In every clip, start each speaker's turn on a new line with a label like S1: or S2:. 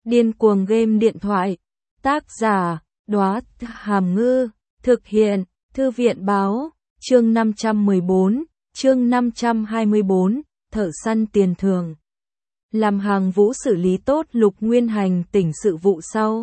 S1: Điên cuồng game điện thoại. Tác giả, Đóa Hàm Ngư. Thực hiện, Thư viện báo. Chương 514, chương 524, thợ săn tiền thưởng. Làm Hàng Vũ xử lý tốt Lục Nguyên Hành tỉnh sự vụ sau.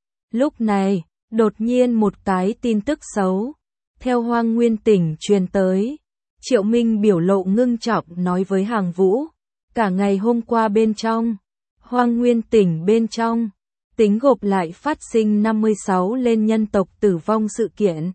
S1: Lúc này, đột nhiên một cái tin tức xấu theo Hoang Nguyên tỉnh truyền tới. Triệu Minh biểu lộ ngưng trọng nói với Hàng Vũ, cả ngày hôm qua bên trong Hoang Nguyên tỉnh bên trong, tính gộp lại phát sinh 56 lên nhân tộc tử vong sự kiện.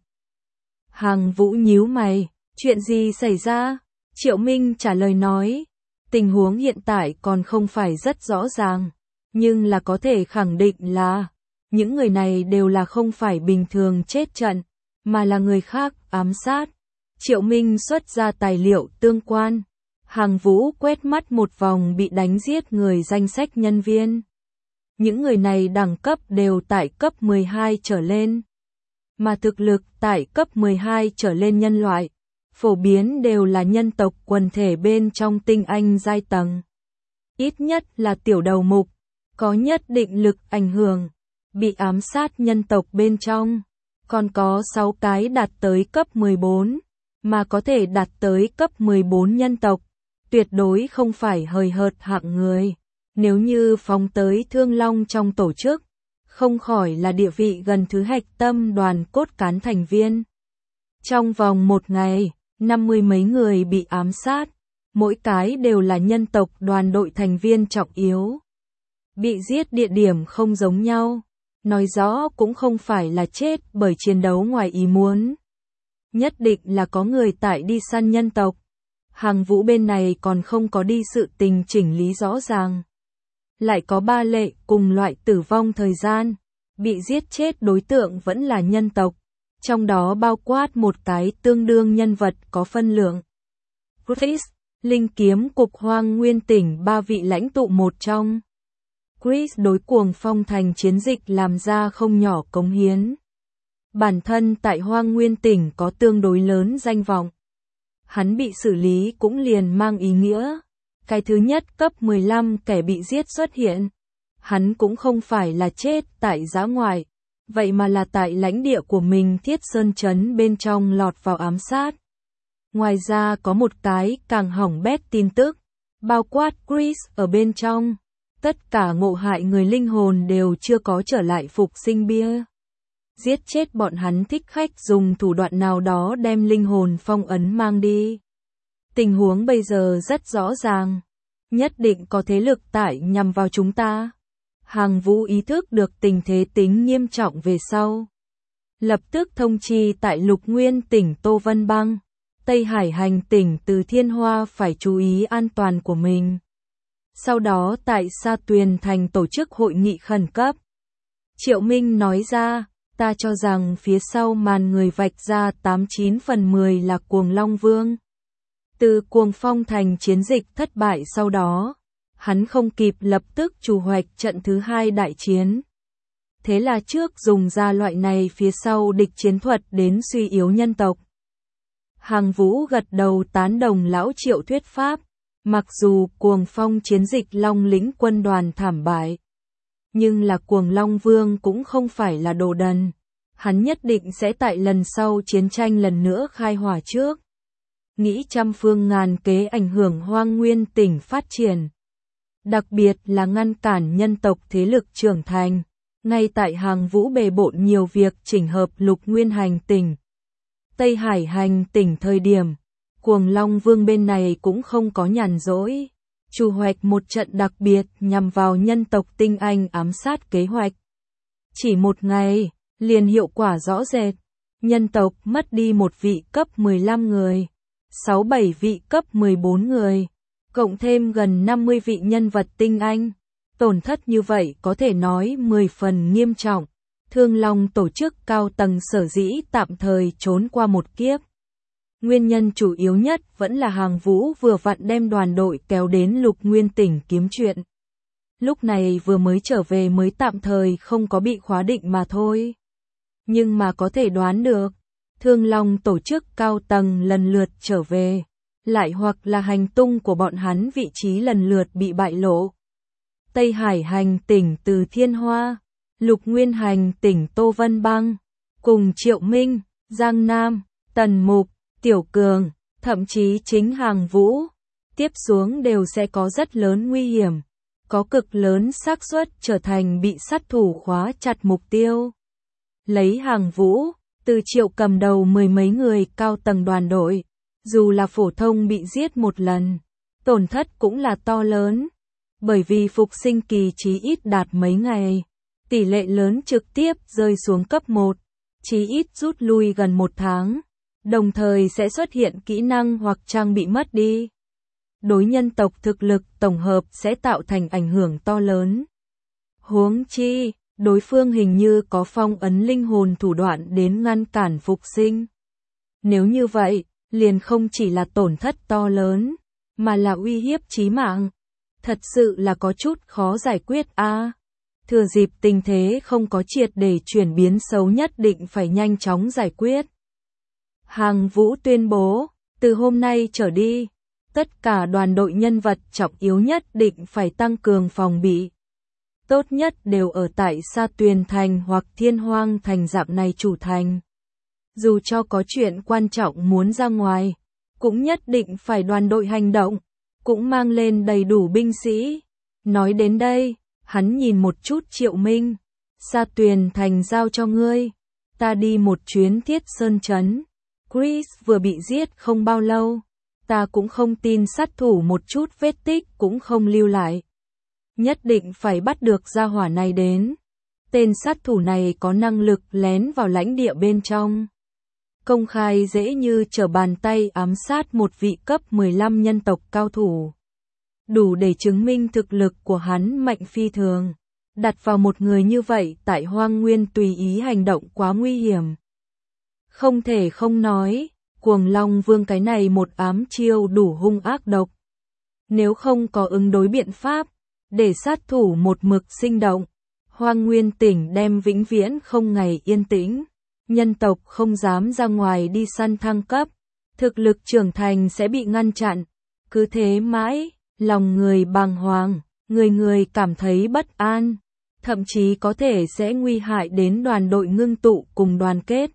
S1: Hàng Vũ nhíu mày, chuyện gì xảy ra? Triệu Minh trả lời nói, tình huống hiện tại còn không phải rất rõ ràng, nhưng là có thể khẳng định là những người này đều là không phải bình thường chết trận, mà là người khác ám sát. Triệu Minh xuất ra tài liệu tương quan. Hàng Vũ quét mắt một vòng bị đánh giết người danh sách nhân viên. Những người này đẳng cấp đều tại cấp 12 trở lên. Mà thực lực tại cấp 12 trở lên nhân loại, phổ biến đều là nhân tộc quần thể bên trong tinh anh giai tầng. Ít nhất là tiểu đầu mục, có nhất định lực ảnh hưởng, bị ám sát nhân tộc bên trong. Còn có 6 cái đạt tới cấp 14, mà có thể đạt tới cấp 14 nhân tộc. Tuyệt đối không phải hời hợt hạng người. Nếu như phóng tới Thương Long trong tổ chức, không khỏi là địa vị gần thứ hạch tâm đoàn cốt cán thành viên. Trong vòng một ngày, 50 mấy người bị ám sát, mỗi cái đều là nhân tộc đoàn đội thành viên trọng yếu. Bị giết địa điểm không giống nhau, nói rõ cũng không phải là chết bởi chiến đấu ngoài ý muốn. Nhất định là có người tại đi săn nhân tộc. Hàng Vũ bên này còn không có đi sự tình chỉnh lý rõ ràng. Lại có 3 lệ cùng loại tử vong thời gian. Bị giết chết đối tượng vẫn là nhân tộc. Trong đó bao quát một cái tương đương nhân vật có phân lượng. Chris, Linh Kiếm Cục Hoang Nguyên tỉnh 3 vị lãnh tụ một trong. Chris đối Cuồng Phong Thành chiến dịch làm ra không nhỏ cống hiến. Bản thân tại Hoang Nguyên tỉnh có tương đối lớn danh vọng. Hắn bị xử lý cũng liền mang ý nghĩa. Cái thứ nhất cấp 15 kẻ bị giết xuất hiện. Hắn cũng không phải là chết tại dã ngoại, vậy mà là tại lãnh địa của mình Thiết Sơn Trấn bên trong lọt vào ám sát. Ngoài ra có một cái càng hỏng bét tin tức, bao quát Chris ở bên trong. Tất cả ngộ hại người linh hồn đều chưa có trở lại phục sinh bia. Giết chết bọn hắn thích khách dùng thủ đoạn nào đó đem linh hồn phong ấn mang đi. Tình huống bây giờ rất rõ ràng. Nhất định có thế lực tại nhằm vào chúng ta. Hàng Vũ ý thức được tình thế tính nghiêm trọng về sau. Lập tức thông chi tại Lục Nguyên tỉnh Tô Vân Băng, Tây Hải Hành tỉnh Từ Thiên Hoa phải chú ý an toàn của mình. Sau đó tại Sa Tuyền Thành tổ chức hội nghị khẩn cấp. Triệu Minh nói ra, ta cho rằng phía sau màn người vạch ra 89 phần 10 là Cuồng Long Vương. Từ Cuồng Phong Thành chiến dịch thất bại sau đó, hắn không kịp lập tức chủ hoạch trận thứ 2 đại chiến. Thế là trước dùng ra loại này phía sau địch chiến thuật đến suy yếu nhân tộc. Hàng Vũ gật đầu tán đồng lão Triệu thuyết pháp, mặc dù Cuồng Phong chiến dịch Long lĩnh quân đoàn thảm bại, nhưng là Cuồng Long Vương cũng không phải là đồ đần. Hắn nhất định sẽ tại lần sau chiến tranh lần nữa khai hỏa trước. Nghĩ trăm phương ngàn kế ảnh hưởng Hoang Nguyên tỉnh phát triển. Đặc biệt là ngăn cản nhân tộc thế lực trưởng thành. Ngay tại Hàng Vũ bề bộn nhiều việc chỉnh hợp Lục Nguyên Hành tỉnh, Tây Hải Hành tỉnh thời điểm, Cuồng Long Vương bên này cũng không có nhàn rỗi. Chủ hoạch một trận đặc biệt nhằm vào nhân tộc tinh anh ám sát kế hoạch. Chỉ một ngày, liền hiệu quả rõ rệt. Nhân tộc mất đi một vị cấp 15 người, 6-7 vị cấp 14 người, cộng thêm gần 50 vị nhân vật tinh anh. Tổn thất như vậy có thể nói 10 phần nghiêm trọng. Thương Long tổ chức cao tầng sở dĩ tạm thời trốn qua một kiếp. Nguyên nhân chủ yếu nhất vẫn là Hàng Vũ vừa vặn đem đoàn đội kéo đến Lục Nguyên tỉnh kiếm chuyện. Lúc này vừa mới trở về mới tạm thời không có bị khóa định mà thôi. Nhưng mà có thể đoán được, Thương Long tổ chức cao tầng lần lượt trở về, lại hoặc là hành tung của bọn hắn vị trí lần lượt bị bại lộ. Tây Hải hành tỉnh Từ Thiên Hoa, Lục Nguyên hành tỉnh Tô Vân Băng, cùng Triệu Minh, Giang Nam, Tần Mục, Tiểu Cường, thậm chí chính Hàng Vũ, tiếp xuống đều sẽ có rất lớn nguy hiểm, có cực lớn xác suất trở thành bị sát thủ khóa chặt mục tiêu. Lấy Hàng Vũ, Từ Triệu cầm đầu mười mấy người cao tầng đoàn đội, dù là phổ thông bị giết một lần, tổn thất cũng là to lớn, bởi vì phục sinh kỳ chí ít đạt mấy ngày, tỷ lệ lớn trực tiếp rơi xuống cấp 1, chí ít rút lui gần 1 tháng, đồng thời sẽ xuất hiện kỹ năng hoặc trang bị mất đi. Đối nhân tộc thực lực tổng hợp sẽ tạo thành ảnh hưởng to lớn. Huống chi, đối phương hình như có phong ấn linh hồn thủ đoạn đến ngăn cản phục sinh. Nếu như vậy, liền không chỉ là tổn thất to lớn, mà là uy hiếp chí mạng. Thật sự là có chút khó giải quyết a. Thừa dịp tình thế không có triệt để chuyển biến xấu nhất định phải nhanh chóng giải quyết. Hàng Vũ tuyên bố, từ hôm nay trở đi, tất cả đoàn đội nhân vật trọng yếu nhất định phải tăng cường phòng bị. Tốt nhất đều ở tại Sa Tuyền Thành hoặc Thiên Hoang Thành dạng này chủ thành. Dù cho có chuyện quan trọng muốn ra ngoài, cũng nhất định phải đoàn đội hành động, cũng mang lên đầy đủ binh sĩ. Nói đến đây, hắn nhìn một chút Triệu Minh, Sa Tuyền Thành giao cho ngươi, ta đi một chuyến Thiết Sơn Trấn. Chris vừa bị giết không bao lâu, ta cũng không tin sát thủ một chút vết tích cũng không lưu lại. Nhất định phải bắt được gia hỏa này đến. Tên sát thủ này có năng lực lén vào lãnh địa bên trong. Công khai dễ như trở bàn tay ám sát một vị cấp 15 nhân tộc cao thủ. Đủ để chứng minh thực lực của hắn mạnh phi thường. Đặt vào một người như vậy tại Hoang Nguyên tùy ý hành động quá nguy hiểm. Không thể không nói, Cuồng Long Vương cái này một ám chiêu đủ hung ác độc. Nếu không có ứng đối biện pháp, để sát thủ một mực sinh động, Hoang Nguyên tỉnh đem vĩnh viễn không ngày yên tĩnh. Nhân tộc không dám ra ngoài đi săn thăng cấp, thực lực trưởng thành sẽ bị ngăn chặn. Cứ thế mãi, lòng người bàng hoàng, người người cảm thấy bất an, thậm chí có thể sẽ nguy hại đến đoàn đội ngưng tụ cùng đoàn kết.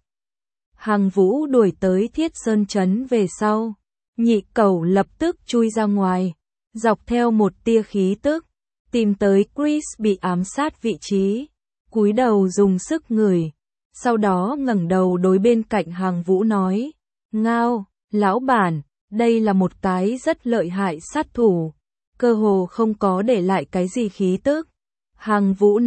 S1: Hàng Vũ đuổi tới Thiết Sơn Trấn về sau, Nhị Cẩu lập tức chui ra ngoài, dọc theo một tia khí tức, tìm tới Chris bị ám sát vị trí, cúi đầu dùng sức ngửi, sau đó ngẩng đầu đối bên cạnh Hàng Vũ nói, Ngao, lão bản, đây là một cái rất lợi hại sát thủ, cơ hồ không có để lại cái gì khí tức. Hàng Vũ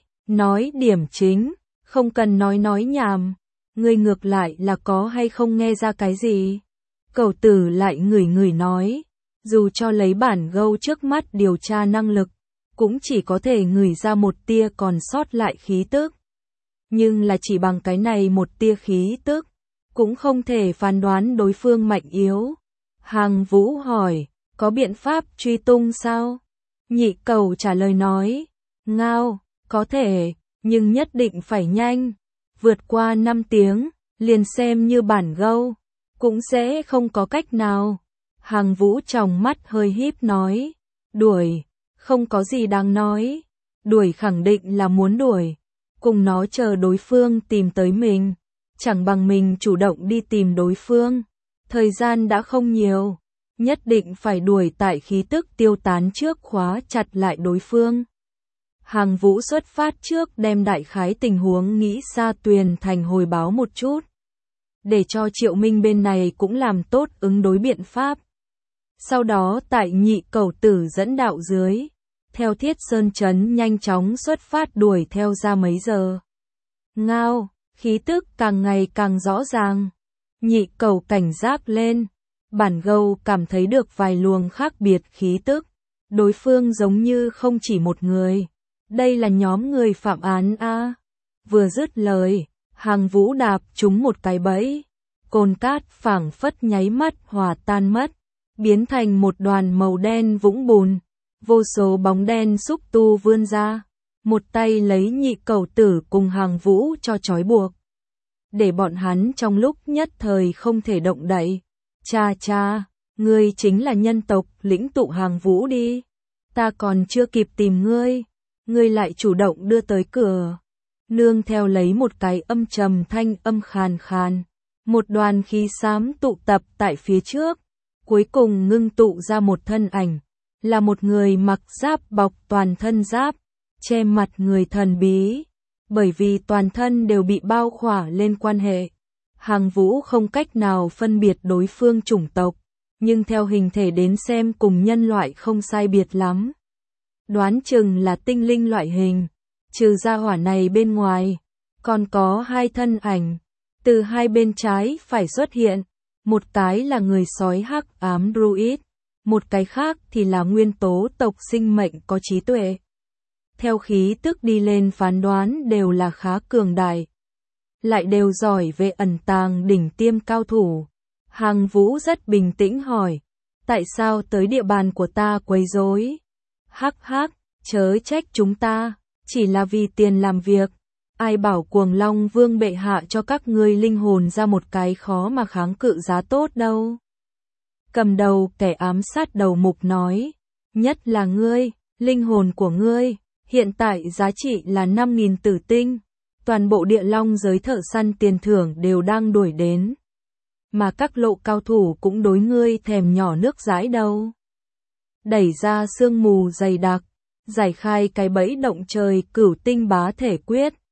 S1: nói điểm chính, không cần nói nhảm, ngươi ngược lại là có hay không nghe ra cái gì. Cẩu tử lại ngửi nói, dù cho lấy bản gâu trước mắt điều tra năng lực, cũng chỉ có thể ngửi ra một tia còn sót lại khí tức. Nhưng là chỉ bằng cái này một tia khí tức, cũng không thể phán đoán đối phương mạnh yếu. Hàng Vũ hỏi, có biện pháp truy tung sao? Nhị Cẩu trả lời nói, Ngao, có thể, nhưng nhất định phải nhanh. Vượt qua 5 tiếng, liền xem như bản gâu, cũng sẽ không có cách nào. Hàng Vũ tròng mắt hơi híp nói, đuổi, không có gì đáng nói. Đuổi khẳng định là muốn đuổi, cùng nó chờ đối phương tìm tới mình, chẳng bằng mình chủ động đi tìm đối phương. Thời gian đã không nhiều, nhất định phải đuổi tại khí tức tiêu tán trước khóa chặt lại đối phương. Hàng Vũ xuất phát trước đem đại khái tình huống nghĩ Sa Tuyền Thành hồi báo một chút, để cho Triệu Minh bên này cũng làm tốt ứng đối biện pháp. Sau đó tại Nhị Cẩu tử dẫn đạo dưới, theo Thiết Sơn Trấn nhanh chóng xuất phát đuổi theo ra mấy giờ. Ngao, khí tức càng ngày càng rõ ràng. Nhị Cẩu cảnh giác lên, bản gâu cảm thấy được vài luồng khác biệt khí tức. Đối phương giống như không chỉ một người. Đây là nhóm người phạm án a. Vừa dứt lời, Hàng Vũ đạp trúng một cái bẫy. Cồn cát phảng phất nháy mắt hòa tan mất, biến thành một đoàn màu đen vũng bùn. Vô số bóng đen xúc tu vươn ra, một tay lấy Nhị Cẩu tử cùng Hàng Vũ cho trói buộc, để bọn hắn trong lúc nhất thời không thể động đậy. Cha, ngươi chính là nhân tộc lĩnh tụ Hàng Vũ đi. Ta còn chưa kịp tìm ngươi lại chủ động đưa tới cửa. Nương theo lấy một cái âm trầm thanh âm khàn khàn. Một đoàn khí xám tụ tập tại phía trước, cuối cùng ngưng tụ ra một thân ảnh, là một người mặc giáp bọc toàn thân giáp, che mặt người thần bí, bởi vì toàn thân đều bị bao khỏa lên quan hệ. Hàng Vũ không cách nào phân biệt đối phương chủng tộc, nhưng theo hình thể đến xem cùng nhân loại không sai biệt lắm. Đoán chừng là tinh linh loại hình, trừ gia hỏa này bên ngoài, còn có hai thân ảnh. Từ hai bên trái phải xuất hiện, một cái là người sói hắc ám druid, một cái khác thì là nguyên tố tộc sinh mệnh có trí tuệ. Theo khí tức đi lên phán đoán đều là khá cường đại, lại đều giỏi về ẩn tàng đỉnh tiêm cao thủ. Hàng Vũ rất bình tĩnh hỏi, tại sao tới địa bàn của ta quấy rối? Hắc hắc, chớ trách chúng ta, chỉ là vì tiền làm việc. Ai bảo Cuồng Long Vương bệ hạ cho các ngươi linh hồn ra một cái khó mà kháng cự giá tốt đâu. Cầm đầu kẻ ám sát đầu mục nói, nhất là ngươi, linh hồn của ngươi, hiện tại giá trị là 5.000 tử tinh, toàn bộ địa long giới thợ săn tiền thưởng đều đang đuổi đến. Mà các lộ cao thủ cũng đối ngươi thèm nhỏ nước dãi đâu. Đẩy ra sương mù dày đặc, giải khai cái bẫy động trời cửu tinh bá thể quyết.